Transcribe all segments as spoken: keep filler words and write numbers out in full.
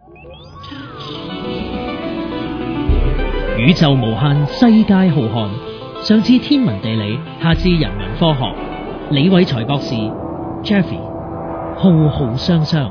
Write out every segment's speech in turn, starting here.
宇宙無限，世界浩瀚。上至天文地理，下至人文科學。李偉才博士 Jeffrey 浩浩湯湯。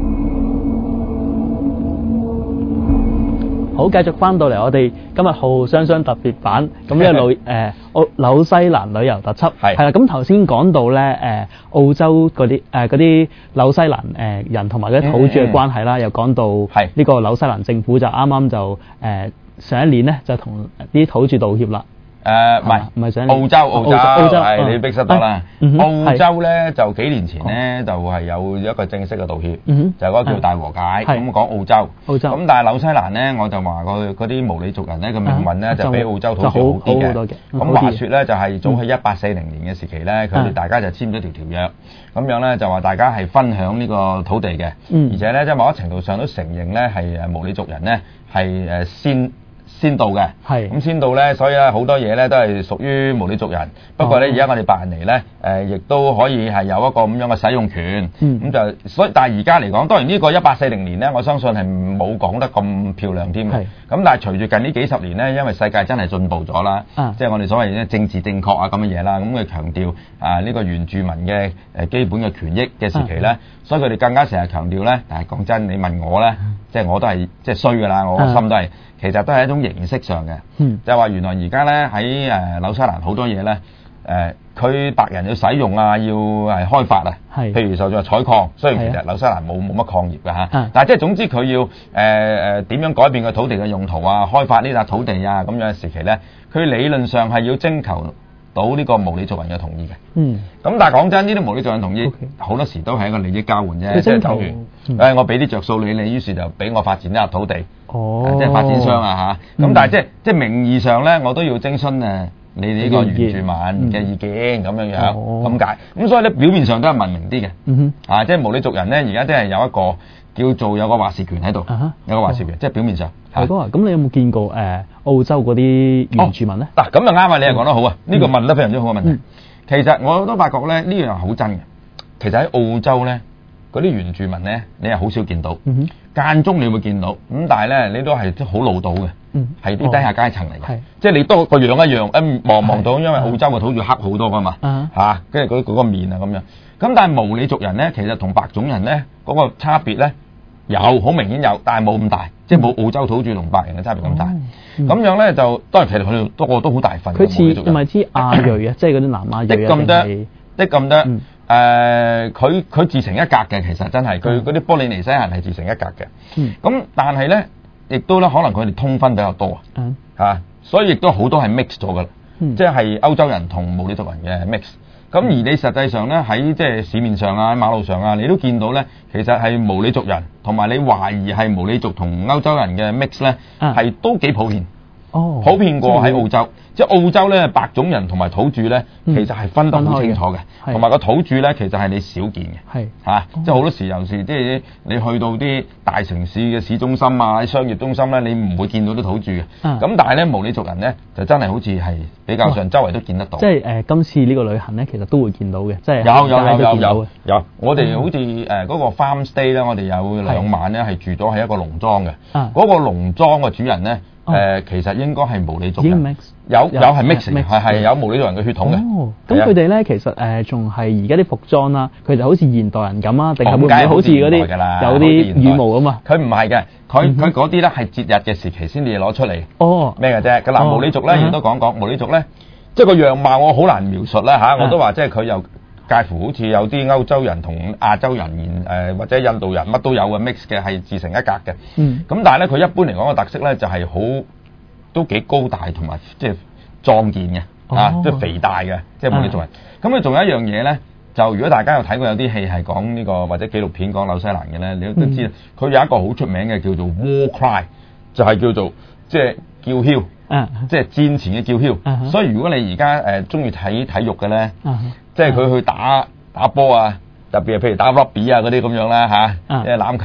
好，繼續翻到嚟我哋今日浩浩湯湯特別版，咁呢個旅誒澳紐西蘭旅遊特輯係係啦。咁頭先講到咧誒澳洲嗰啲誒嗰啲紐西蘭誒人同埋嗰啲土著嘅關係啦，又講到係呢個紐西蘭政府就啱啱就誒上一年咧就同啲土著道歉啦。 誒唔係唔係想澳洲澳洲澳洲係你逼失到啦。澳洲咧就幾年前咧就係有一個正式嘅道歉，就係嗰個叫大和解。咁講澳洲，澳洲咁但係紐西蘭咧我就話個嗰啲毛利族人咧嘅命運咧就比澳洲土著好啲嘅。咁話説咧就係早喺一八四零年嘅時期咧，佢哋大家就簽咗條條約，咁樣咧就話大家係分享呢個土地嘅，而且咧即係某一程度上都承認咧係誒毛利族人咧係誒先。先到嘅，係咁先到咧，所以咧好多嘢咧都係屬於毛利族人。不過咧，而家我哋白人嚟咧，誒亦都可以係有一個咁樣嘅使用權。咁就所以，但係而家嚟講，當然呢個一八四零年咧，我相信係冇講得咁漂亮添嘅。咁但係隨住近呢幾十年咧，因為世界真係進步咗啦，即係我哋所謂嘅政治正確啊咁嘅嘢啦，咁佢強調啊呢個原住民嘅誒基本嘅權益嘅時期咧，所以佢哋更加成日強調咧。但係講真，你問我咧，即係我都係即係衰㗎啦，我個心都係。其實都係一種形式上嘅，嗯、就係話原來而家咧喺誒紐西蘭好多嘢咧，誒、呃、佢白人要使用啊，要係開發啊，係譬如就話採礦，雖然其實紐西蘭冇冇乜礦業嘅嚇，啊、但係即係總之佢要誒誒點樣改變個土地嘅用途啊，開發呢笪土地啊咁樣嘅時期咧，佢理論上係要徵求到呢個毛利族人嘅同意嘅，嗯，咁但係講真，呢啲毛利族人同意好 Okay. 多時都係一個利益交換啫，即係等於誒我俾啲着數你，你於是就俾我發展一笪土地，哦，呃、即係發展商啊嚇，咁、嗯、但係即係即係名義上咧，我都要徵詢誒你呢個原住民嘅意見咁、嗯、樣樣，咁解、哦，咁所以咧表面上都係文明啲嘅，嗯哼，啊即係毛利族人咧而家真係有一個叫做有個話事權喺度，啊、哈有個話事權，哦、即係表面上。大哥啊，咁你有冇見過誒、呃、澳洲嗰啲原住民咧？嗱、哦，咁就啱啊！你又講得好啊，呢、嗯、個問得非常之好嘅問題。嗯、其實我都發覺咧，呢樣係好真嘅。其實喺澳洲咧，嗰啲原住民咧，你係好少見到，嗯、哼間中你會見到。咁但係咧，你都係好老到嘅，係啲、嗯、低下階層嚟嘅。哦、即係你都個樣一樣，一望望到，因為澳洲嘅土著黑好多噶嘛，嚇，跟住嗰嗰個面啊咁樣。咁但係毛利族人咧，其實同白種人咧嗰、嗰個差別咧。有好明顯有，但係冇咁大，即係冇澳洲土著同白人嘅差別咁大。咁、嗯、樣咧就當然其實佢哋都個都好大份。佢似唔係似亞裔啊，即係嗰啲南亞裔的咁多，的咁多。誒、嗯，佢佢、呃、自成一格嘅，其實真係佢嗰啲波利尼西人係自成一格嘅。咁、嗯、但係咧，亦都咧可能佢哋通婚比較多、嗯、啊，嚇，所以亦都好多係 mix 咗噶啦，嗯、即係歐洲人同毛利族人嘅 mix。咁而你實際上咧喺即係市面上啊、喺馬路上啊，你都見到咧，其實係毛利族人同埋你懷疑係毛利族同歐洲人嘅 mix 咧，係、啊、都幾普遍。哦，普遍過喺澳洲，即係澳洲咧白種人同埋土著咧，其實係分得好清楚嘅，同埋個土著咧其實係你少見嘅，係嚇，即係好多時有時即係你去到啲大城市嘅市中心啊、啲商業中心咧，你唔會見到啲土著嘅，咁但係咧毛利族人咧就真係好似係比較上周圍都見得到。即係誒今次呢個旅行咧，其實都會見到嘅，即係有有有有有有，我哋好似誒嗰個 farm stay 咧，我哋有兩晚咧係住咗喺一個農莊嘅，嗰個農莊嘅主人咧。誒、呃、其實應該係毛利族人，有有係 mix 係係有毛利族人嘅血統嘅。哦，咁佢哋咧其實誒仲係而家啲服裝啦，佢就好似現代人咁啊，定係會唔會好似嗰啲有啲羽毛啊嘛？佢唔係嘅，佢佢嗰啲咧係節日嘅時期先至攞出嚟。哦，咩嘅啫？咁嗱，毛利族咧亦都講講毛利族咧，即係個樣貌我好難描述啦嚇，我都話即係佢又介乎好似有啲歐洲人同亞洲人誒、呃、或者印度人乜都有嘅 mix 嘅，係自成一格嘅。嗯。咁但係咧，佢一般嚟講嘅特色咧就係、是、好都幾高大同埋即係壯健嘅，哦、啊，即係肥大嘅，即係毛利族人。咁佢仲有一樣嘢咧，就如果大家有睇過有啲戲係講呢、這個或者紀錄片講紐西蘭嘅咧，你都知道佢、嗯、有一個好出名嘅叫做 war cry，就係叫做即係叫囂。啊！即係戰前嘅叫囂，啊、所以如果你而家誒中意睇體育嘅咧，啊、即係佢去打打波啊，特別係譬如打 rugby 啊嗰啲咁樣啦嚇，即係欖球啊，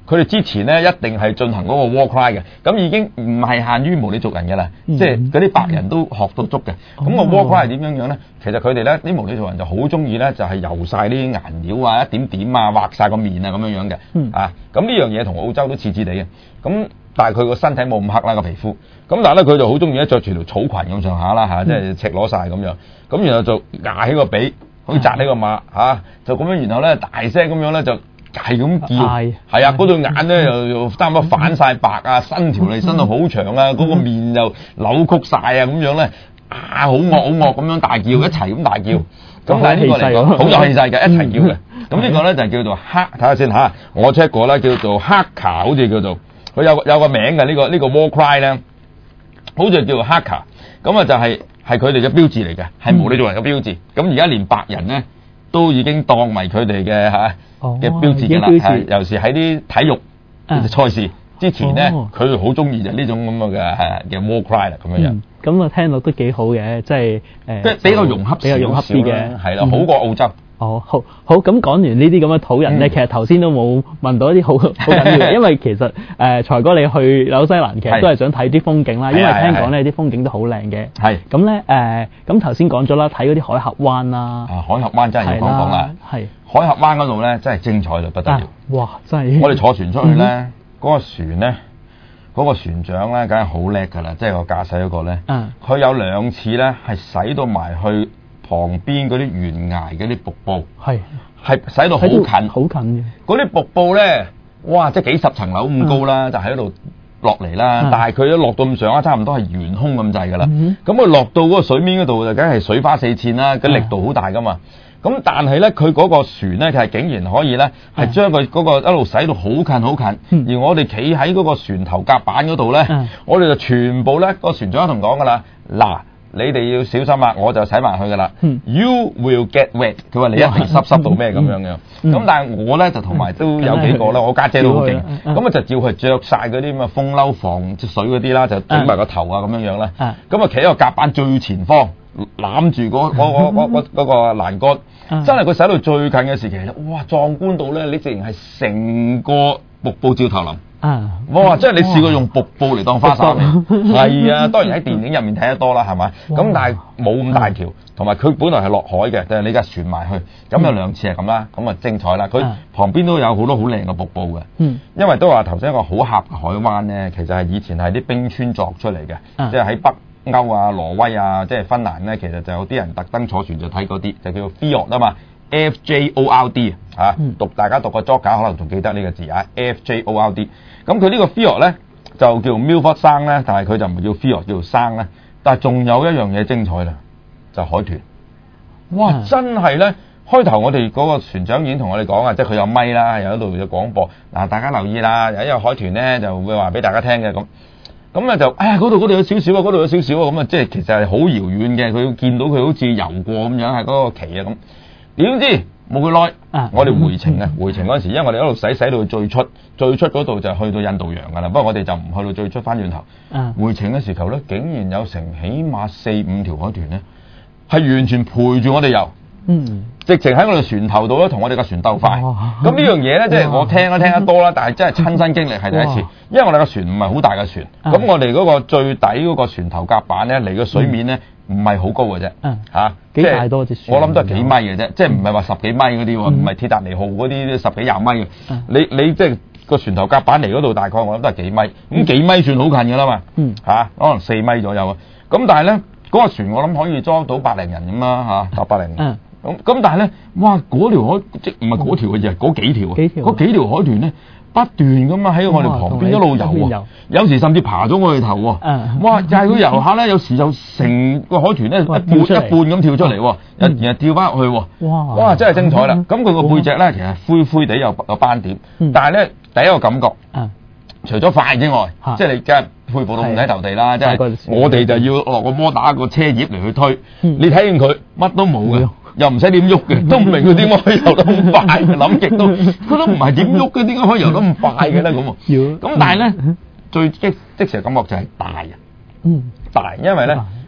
佢哋之前咧一定係進行嗰個 war cry 嘅，咁已經唔係限於毛利族人嘅啦，嗯、即係嗰啲白人都學到足嘅。咁、嗯、個 war cry 係點樣樣咧？其實佢哋咧啲毛利族人就好中意咧，就係油晒啲顏料啊，一點點啊，畫晒個面啊咁樣樣嘅。嗯、啊，咁呢樣嘢同澳洲都似似地嘅。咁但係佢個身體冇咁黑啦個皮膚。咁但係咧佢就好中意咧著住條草裙咁上下啦嚇，即係赤裸晒咁樣。咁然後就壓起個髀，好似紮起個馬嚇、啊，就咁樣然後咧大聲咁樣咧就。係咁叫，係啊！嗰對眼咧又又差唔多反晒白啊，伸條脷伸到好長啊，嗰個面又扭曲晒啊，咁樣咧啊，好惡好惡咁樣大叫，一齊咁大叫。咁但係呢個嚟講好有氣勢嘅，一齊叫嘅。咁呢個咧就叫做黑，睇下先嚇，我 check 過啦，叫做黑卡，好似叫做佢有個有個名嘅呢個呢個 war cry 咧，好似叫做黑卡。咁啊就係係佢哋嘅標誌嚟嘅，係毛利族人嘅標誌。咁而家連白人咧都已經當為佢哋嘅嚇。嘅標誌嘅啦，係尤其是喺啲體育嘅賽事之前咧，佢哋好中意就呢種咁嘅係嘅 war cry 啦，咁樣樣。咁啊聽落都幾好嘅，即係誒， 即係比較融合， 比較融合啲嘅， 係啦，好過澳洲。 哦，好，好，咁講完呢啲咁嘅土人咧，其實頭先都冇問到一啲好好緊要嘅，因為其實誒財哥你去紐西蘭其實都係想睇啲風景啦，因為聽講咧啲風景都好靚嘅。係。咁咧誒，咁頭先講咗啦，睇嗰啲海峽灣啦。啊，海峽灣真係要講講啦。係。海峽灣嗰度咧真係精彩到不得了。哇！真係。我哋坐船出去咧，嗰個船咧，嗰個船長咧，梗係好叻㗎啦，即係個駕駛嗰個咧。嗯。佢有兩次咧係駛到埋去旁邊嗰啲懸崖嗰啲瀑布，係係駛到好近，好近嘅。嗰啲瀑布咧，哇！即係幾十層樓咁高啦，就喺度落嚟啦。但係佢一落到咁上下，差唔多係懸空咁滯㗎啦。咁佢落到嗰個水面嗰度就梗係水花四濺啦，個力度好大㗎嘛。咁但係咧，佢嗰個船咧，係竟然可以咧，係將佢嗰個一路駛到好近好近。嗯、而我哋企喺嗰個船頭甲板嗰度咧，嗯、我哋就全部咧、個船長同講㗎啦。嗱，你哋要小心啊！我就駛埋去㗎啦。嗯、You will get wet。佢話你一定濕濕到咩咁樣樣。咁、嗯嗯、但係我咧就同埋都有幾個啦，我家姐都好勁。咁啊就照佢着晒嗰啲咁嘅風褸防水嗰啲啦，就頂埋個頭啊咁樣樣啦。咁啊企喺個甲板最前方。攬住嗰嗰嗰嗰嗰嗰個欄杆，嗯、真係佢駛到最近嘅時期，哇！壯觀到咧，你直情係成個瀑布照頭淋。啊！哇！即係你試過用瀑布嚟當花灑未？係啊，當然喺電影入面睇得多啦，係咪？咁但係冇咁大條，同埋佢本來係落海嘅，但係你架船埋去，咁有兩次係咁啦，咁啊精彩啦！佢旁邊都有好多好靚嘅瀑布嘅，嗯、因為都話頭先一個好狹嘅海灣咧，其實係以前係啲冰川鑿出嚟嘅，嗯、即係喺北歐啊、挪威啊，即係芬蘭咧，其實就有啲人特登坐船就睇嗰啲，就叫做 fjord 啊嘛 ，F J O R D 啊，讀大家讀個 joker 可能仲記得呢個字啊 ，F J O R D。咁佢呢個 fjord 咧就叫 Milford Sound咧，但係佢就唔係叫 fjord，叫做 Sound咧。但係仲有一樣嘢精彩啦，就海豚。哇！嗯、真係咧，開頭我哋嗰個船長已經同我哋講啊，即係佢有咪啦，有一度有廣播嗱，大家留意啦，有一個海豚咧就會話俾大家聽嘅咁。咁啊就，哎呀嗰度嗰度有少少啊，嗰度有少少啊，咁啊即係其實係好遙遠嘅，佢見到佢好似游過咁樣，係嗰個旗啊咁。點知冇佢耐，啊、我哋回程啊，嗯、回程嗰陣時，因為我哋一路駛駛到最出，最出嗰度就去到印度洋噶啦。不過我哋就唔去到最出，翻轉頭。啊、回程嘅時候咧，竟然有成起碼四五條海豚咧，係完全陪住我哋游。嗯，直情喺我哋船頭度咧，同我哋架船鬥快。咁呢樣嘢咧，即係我聽都聽得多啦，但係真係親身經歷係第一次。哇因為我哋架船唔係好大嘅船，咁、啊、我哋嗰個最底嗰個船頭甲板咧，離個水面咧唔係好高嘅啫。吓、啊，幾大多隻船？我諗都係幾米嘅啫，嗯、即係唔係話十幾米嗰啲喎，唔係鐵達尼號嗰啲十幾廿米嘅。嗯、你你即係個船頭甲板嚟嗰度，大概我諗都係幾米。咁、嗯、幾米算好近噶啦嘛。吓、嗯啊，可能四米左右啊。咁但係咧，嗰、那個船我諗可以裝到百零人咁啦，吓，搭百零人。嗯咁咁但係咧，哇！嗰條海即唔係嗰條嘅嘢，嗰幾條啊，嗰幾條海豚咧不斷咁啊喺我哋旁邊一路游啊，有時甚至爬咗我哋頭喎。哇！就係佢游下咧，有時就成個海豚咧一半一半咁跳出嚟喎，然後跳翻入去喎。哇！哇！真係精彩啦！咁佢個背脊咧其實灰灰地有有斑點，但係咧第一個感覺，除咗快之外，即係你梗係佩服到五體投地啦！即係我哋就要落個摩打個車葉嚟去推，你睇見佢乜都冇嘅。又唔使點喐嘅，都唔明佢點解可以游得咁快，諗極都，佢都唔係點喐嘅，點解可以游得咁快嘅咧？咁啊，咁但係咧，最即即時嘅感覺就係大啊，嗯，大，因為咧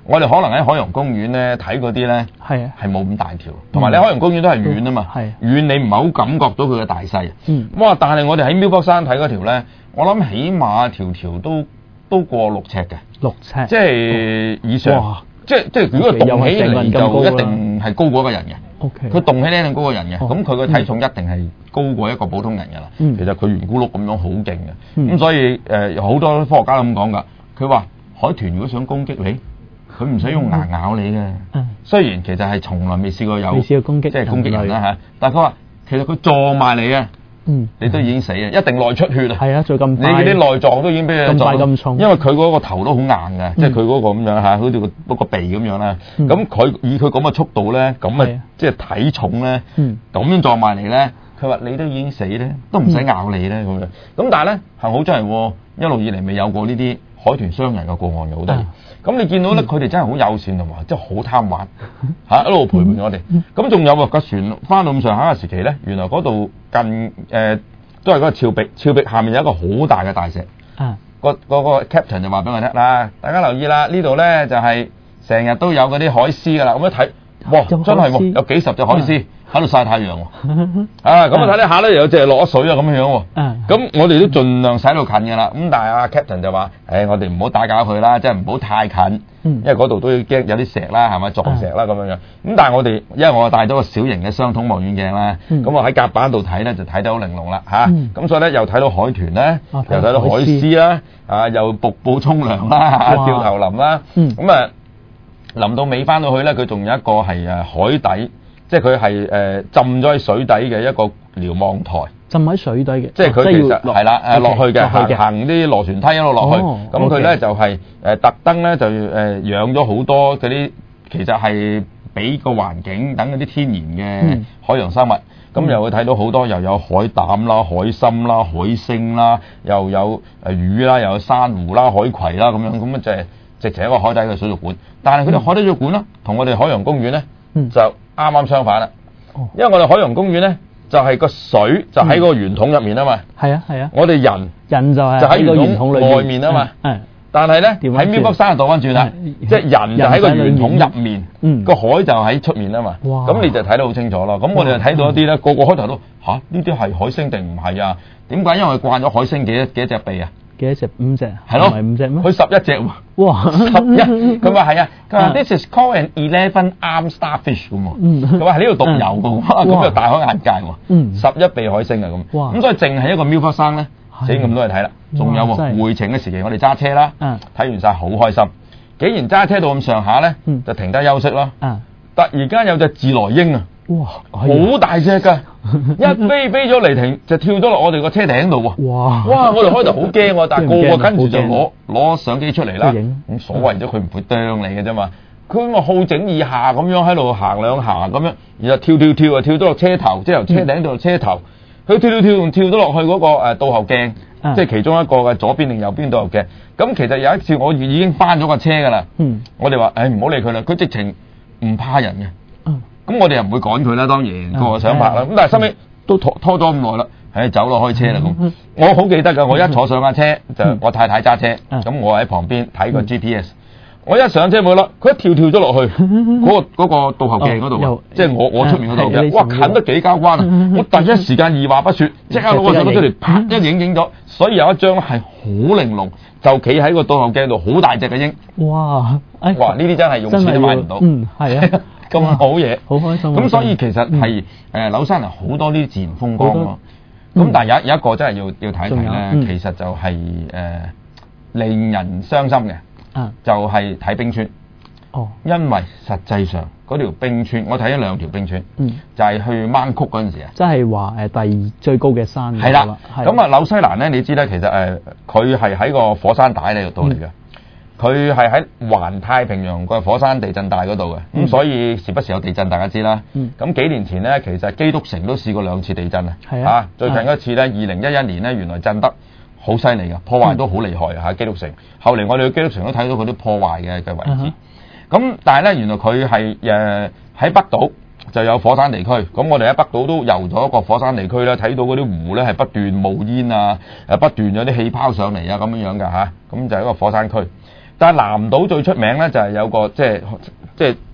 我哋可能喺海洋公園咧睇嗰啲咧係係冇咁大條，同埋你海洋公園都係遠啊嘛，遠你唔係好感覺到佢嘅大細。嗯，哇！但係我哋喺妙北山睇嗰條咧，我諗起碼條條都都過六尺嘅，六尺，即係以上。即係即係，如果動起嚟就一定係高過一個人嘅。OK，佢動起嚟一定高過人嘅。咁佢個體重一定係高過一個普通人㗎啦。嗯、其實佢圓咕碌咁樣好勁嘅。咁、嗯、所以誒，好、呃、多科學家都咁講㗎。佢話海豚如果想攻擊你，佢唔使用牙咬你嘅。嗯、雖然其實係從來未試過有未試過攻擊，即係攻擊人啦嚇。但係佢話其實佢撞埋你啊！嗯，你都已經死啊！一定內出血啊！係啊，再咁你嗰啲內臟都已經俾佢撞咁重，因為佢嗰個頭都好硬嘅，即係佢嗰個咁樣嚇，好似個嗰個鼻咁樣啦。咁佢以佢咁嘅速度咧，咁嘅即係體重咧，咁樣撞埋嚟咧，佢話你都已經死咧，都唔使咬你咧咁樣。咁但係咧，幸好真係一路以嚟未有過呢啲海豚傷人嘅個案嘅，好得意。咁你見到咧，佢哋真係好友善同埋，即係好貪玩嚇，一路陪伴我哋。咁仲有啊，個船翻到咁上下嘅時期咧，原來嗰度近誒、呃、都係嗰個峭壁，峭壁下面有一個好大嘅大石。啊，個嗰個 captain 就話俾我聽啦，大家留意啦，呢度咧就係成日都有嗰啲海獅噶啦。咁一睇，哇，真係喎，有幾十隻海獅喺度曬太陽喎。啊，咁啊睇呢下咧，有隻落咗水啊咁樣喎。咁我哋都盡量使到近嘅啦。咁但係阿 captain 就話，誒，我哋唔好打攪佢啦，即係唔好太近，因為嗰度都要驚有啲石啦，係咪撞石啦咁樣樣。咁但係我哋，因為我帶咗個小型嘅雙筒望遠鏡啦，咁我喺甲板度睇咧就睇得好玲瓏啦嚇。咁所以咧又睇到海豚啦，又睇到海獅啦，啊又瀑布沖涼啦，吊頭林啦。咁啊臨到尾翻到去咧，佢仲有一個係誒海底。即係佢係誒浸咗喺水底嘅一個瞭望台，浸喺水底嘅，即係佢其實係啦誒落去嘅，行行啲螺旋梯一路落去，咁佢咧就係誒特登咧就誒養咗好多嗰啲，其實係俾個環境等嗰啲天然嘅海洋生物，咁又會睇到好多又有海膽啦、海參啦、海星啦，又有誒魚啦，又有珊瑚啦、海葵啦咁樣，咁啊就係直情一個海底嘅水族館。但係佢哋海底水族館啦，同我哋海洋公園咧就啱啱相反啦，因為我哋海洋公園咧就係個水就喺個圓筒入面啊嘛，係啊係啊，我哋人人就係就喺圓筒外面啊嘛，係，但係咧喺妙北山就倒翻轉啦，即係人就喺個圓筒入面，個海就喺出面啊嘛，咁你就睇得好清楚咯。咁我哋就睇到一啲咧，個個開頭都吓呢啲係海星定唔係啊？點解？因為慣咗海星幾多幾多隻鼻啊？幾多隻？五隻？係咯，唔係五隻咩？佢十一隻喎。哇！十一，佢話係啊，佢話 This is called an eleven-armed starfish 咁喎。佢話喺呢度獨有嘅，咁就大開眼界喎。嗯，十一鼻海星啊咁。哇！咁所以淨係一個妙北山咧，整咁多嘢睇啦。仲有喎，回程嘅時期我哋揸車啦，睇完晒好開心。既然揸車到咁上下咧，就停低休息啦。啊！突然間有隻自來鷹啊！哇，好大隻㗎，一飛飛咗嚟停，就跳咗落我哋個車頂度喎。哇！哇！我哋開頭好驚喎，但係個個跟住就攞攞相機出嚟啦。咁所謂啫，佢唔會啄你嘅啫嘛。佢咪好整以下咁樣喺度行兩下咁樣，然後跳跳跳啊，跳咗落車頭，即係由車頂到車頭。佢跳跳跳仲跳咗落去嗰個誒倒後鏡，即係其中一個嘅左邊定右邊倒後鏡。咁其實有一次我已經翻咗個車㗎啦。嗯。我哋話誒唔好理佢啦，佢直情唔怕人嘅。咁我哋又唔會趕佢啦，當然個想拍啦。咁但係收尾都拖拖咗咁耐啦，唉走落開車啦咁。我好記得㗎，我一坐上架車就我太太揸車，咁我喺旁邊睇個 G P S。我一上車冇啦，佢一跳跳咗落去嗰個嗰個倒後鏡嗰度，即係我我出面嗰度嘅。哇，近得幾交關啊！我第一時間二話不說，即刻攞個手機出嚟，啪一影影咗。所以有一張係好玲瓏，就企喺個倒後鏡度，好大隻嘅鷹。哇！哇！呢啲真係用錢都買唔到。嗯，係啊。咁好嘢，好開心。咁所以其實係誒紐西蘭好多呢啲自然風光咯。咁但係有有一個真係要要睇睇咧，其實就係誒令人傷心嘅，就係睇冰川。哦，因為實際上嗰條冰川，我睇咗兩條冰川，就係去掹曲嗰陣時啊，即係話誒第二最高嘅山。係啦，咁啊紐西蘭咧，你知咧，其實誒佢係喺個火山帶呢度嚟嘅。佢係喺環太平洋個火山地震帶嗰度嘅，咁、嗯、所以時不時有地震，大家知啦。咁、嗯、幾年前咧，其實基督城都試過兩次地震啊。係啊，最近一次咧，二零一一年咧，原來震得好犀利嘅，破壞都好厲害啊！基督城，後嚟我哋去基督城都睇到佢啲破壞嘅嘅位置。咁、嗯、但係咧，原來佢係誒喺北島就有火山地區，咁我哋喺北島都遊咗一個火山地區咧，睇到嗰啲湖咧係不斷冒煙啊，誒不斷有啲氣泡上嚟啊咁樣樣㗎嚇，咁就係一個火山區。 但係南島最出名咧就係有個即係即係